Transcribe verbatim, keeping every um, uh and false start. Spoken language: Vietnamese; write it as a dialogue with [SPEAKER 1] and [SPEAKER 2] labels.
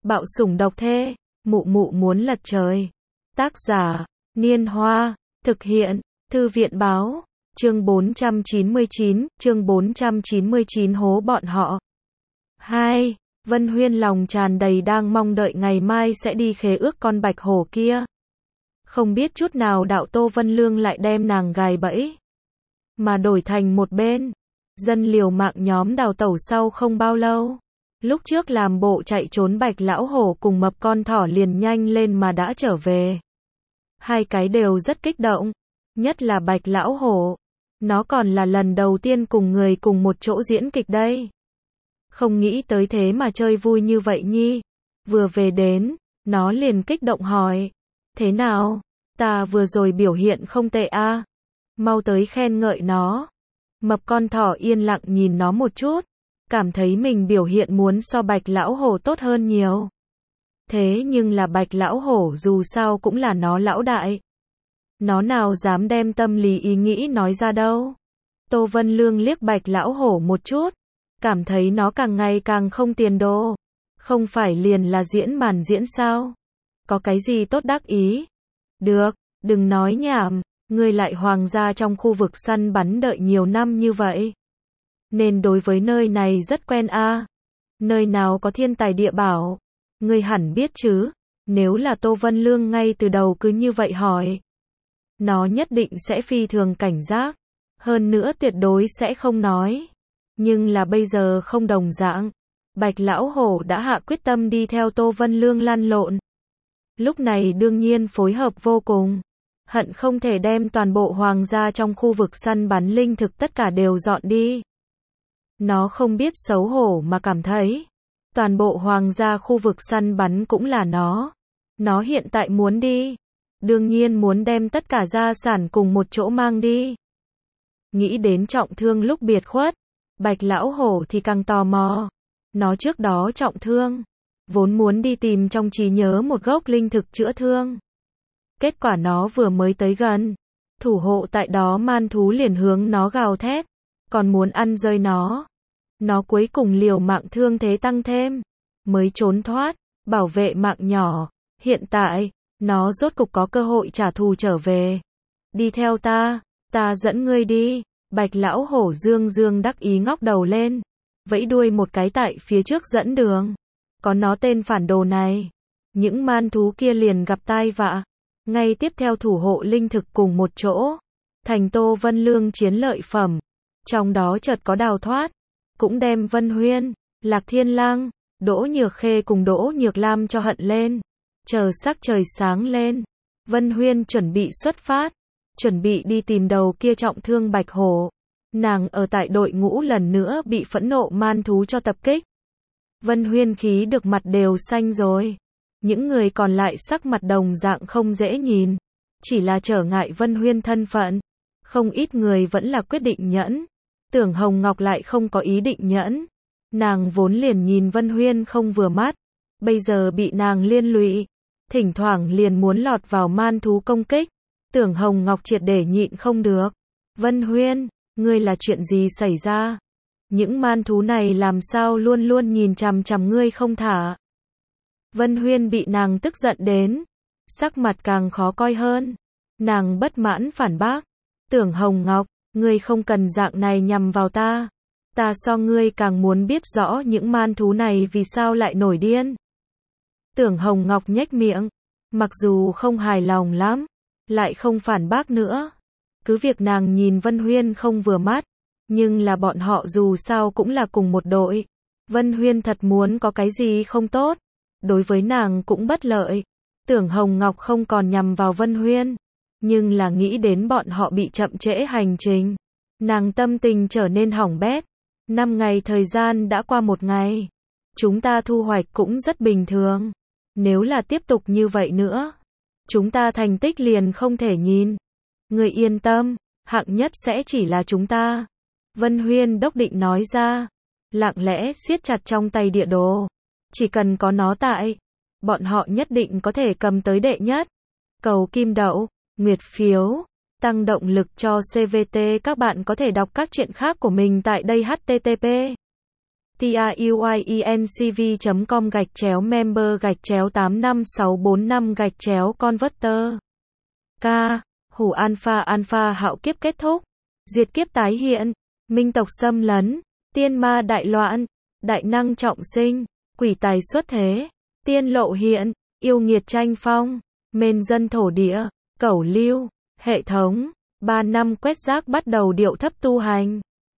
[SPEAKER 1] Bạo sủng độc thê, mụ mụ muốn lật trời. Tác giả, Niên Hoa, thực hiện, Thư viện báo, chương bốn trăm chín mươi chín, chương bốn trăm chín mươi chín hố bọn họ. hai. Vân Huyên lòng tràn đầy đang mong đợi ngày mai sẽ đi khế ước con bạch hổ kia. Không biết chút nào đạo Tô Vân Lương lại đem nàng gài bẫy, mà đổi thành một bên. Dân liều mạng nhóm đào tẩu sau không bao lâu. Lúc trước làm bộ chạy trốn bạch lão hổ cùng mập con thỏ liền nhanh lên mà đã trở về. Hai cái đều rất kích động, nhất là bạch lão hổ. Nó còn là lần đầu tiên cùng người cùng một chỗ diễn kịch đây. Không nghĩ tới thế mà chơi vui như vậy nhi. Vừa về đến, nó liền kích động hỏi. Thế nào? Ta vừa rồi biểu hiện không tệ a à? Mau tới khen ngợi nó. Mập con thỏ yên lặng nhìn nó một chút. Cảm thấy mình biểu hiện muốn so bạch lão hổ tốt hơn nhiều. Thế nhưng là bạch lão hổ dù sao cũng là nó lão đại. Nó nào dám đem tâm lý ý nghĩ nói ra đâu. Tô Vân Lương liếc bạch lão hổ một chút. Cảm thấy nó càng ngày càng không tiền đồ. Không phải liền là diễn màn diễn sao? Có cái gì tốt đắc ý? Được, đừng nói nhảm. Ngươi lại hoàng gia trong khu vực săn bắn đợi nhiều năm như vậy. Nên đối với nơi này rất quen a à. Nơi nào có thiên tài địa bảo. Ngươi hẳn biết chứ. Nếu là Tô Vân Lương ngay từ đầu cứ như vậy hỏi. Nó nhất định sẽ phi thường cảnh giác. Hơn nữa tuyệt đối sẽ không nói. Nhưng là bây giờ không đồng dạng. Bạch lão hổ đã hạ quyết tâm đi theo Tô Vân Lương lăn lộn. Lúc này đương nhiên phối hợp vô cùng. Hận không thể đem toàn bộ hoàng gia trong khu vực săn bắn linh thực tất cả đều dọn đi. Nó không biết xấu hổ mà cảm thấy. Toàn bộ hoàng gia khu vực săn bắn cũng là nó. Nó hiện tại muốn đi. Đương nhiên muốn đem tất cả gia sản cùng một chỗ mang đi. Nghĩ đến trọng thương lúc biệt khuất. Bạch lão hổ thì càng tò mò. Nó trước đó trọng thương. Vốn muốn đi tìm trong trí nhớ một gốc linh thực chữa thương. Kết quả nó vừa mới tới gần. Thủ hộ tại đó man thú liền hướng nó gào thét. Còn muốn ăn rơi nó. Nó cuối cùng liều mạng thương thế tăng thêm. Mới trốn thoát. Bảo vệ mạng nhỏ. Hiện tại, nó rốt cục có cơ hội trả thù trở về. Đi theo ta. Ta dẫn ngươi đi. Bạch lão hổ dương dương đắc ý ngóc đầu lên. Vẫy đuôi một cái tại phía trước dẫn đường. Có nó tên phản đồ này. Những man thú kia liền gặp tai vạ. Ngay tiếp theo thủ hộ linh thực cùng một chỗ. Thành Tô Vân Lương chiến lợi phẩm. Trong đó chợt có đào thoát. Cũng đem Vân Huyên, Lạc Thiên Lang, Đỗ Nhược Khê cùng Đỗ Nhược Lam cho hận lên. Chờ sắc trời sáng lên. Vân Huyên chuẩn bị xuất phát. Chuẩn bị đi tìm đầu kia trọng thương bạch hổ. Nàng ở tại đội ngũ lần nữa bị phẫn nộ man thú cho tập kích. Vân Huyên khí được mặt đều xanh rồi. Những người còn lại sắc mặt đồng dạng không dễ nhìn. Chỉ là trở ngại Vân Huyên thân phận. Không ít người vẫn là quyết định nhẫn. Tưởng Hồng Ngọc lại không có ý định nhẫn. Nàng vốn liền nhìn Vân Huyên không vừa mắt. Bây giờ bị nàng liên lụy. Thỉnh thoảng liền muốn lọt vào man thú công kích. Tưởng Hồng Ngọc triệt để nhịn không được. Vân Huyên, ngươi là chuyện gì xảy ra? Những man thú này làm sao luôn luôn nhìn chằm chằm ngươi không thả? Vân Huyên bị nàng tức giận đến. Sắc mặt càng khó coi hơn. Nàng bất mãn phản bác. Tưởng Hồng Ngọc, ngươi không cần dạng này nhằm vào ta. Ta so ngươi càng muốn biết rõ những man thú này vì sao lại nổi điên. Tưởng Hồng Ngọc nhếch miệng. Mặc dù không hài lòng lắm. Lại không phản bác nữa. Cứ việc nàng nhìn Vân Huyên không vừa mắt. Nhưng là bọn họ dù sao cũng là cùng một đội. Vân Huyên thật muốn có cái gì không tốt. Đối với nàng cũng bất lợi. Tưởng Hồng Ngọc không còn nhằm vào Vân Huyên. Nhưng là nghĩ đến bọn họ bị chậm trễ hành trình. Nàng tâm tình trở nên hỏng bét. Năm ngày thời gian đã qua một ngày. Chúng ta thu hoạch cũng rất bình thường. Nếu là tiếp tục như vậy nữa. Chúng ta thành tích liền không thể nhìn. Người yên tâm. Hạng nhất sẽ chỉ là chúng ta. Vân Huyên đốc định nói ra. Lặng lẽ siết chặt trong tay địa đồ. Chỉ cần có nó tại. Bọn họ nhất định có thể cầm tới đệ nhất. Cầu kim đậu, nguyệt phiếu, tăng động lực cho xê vê tê. Các bạn có thể đọc các chuyện khác của mình tại đây. H T T P tiuyinc chấm com gạch chéo member gạch chéo tám năm sáu bốn năm gạch chéo converter. K. Hủ alpha alpha hạo kiếp kết thúc. Diệt kiếp tái hiện. Minh tộc xâm lấn. Tiên ma đại loạn. Đại năng trọng sinh. Quỷ tài xuất thế. Tiên lộ hiện. Yêu nghiệt tranh phong. Mền dân thổ địa. Cẩu lưu. Hệ thống. Ba năm quét rác bắt đầu điệu thấp tu hành.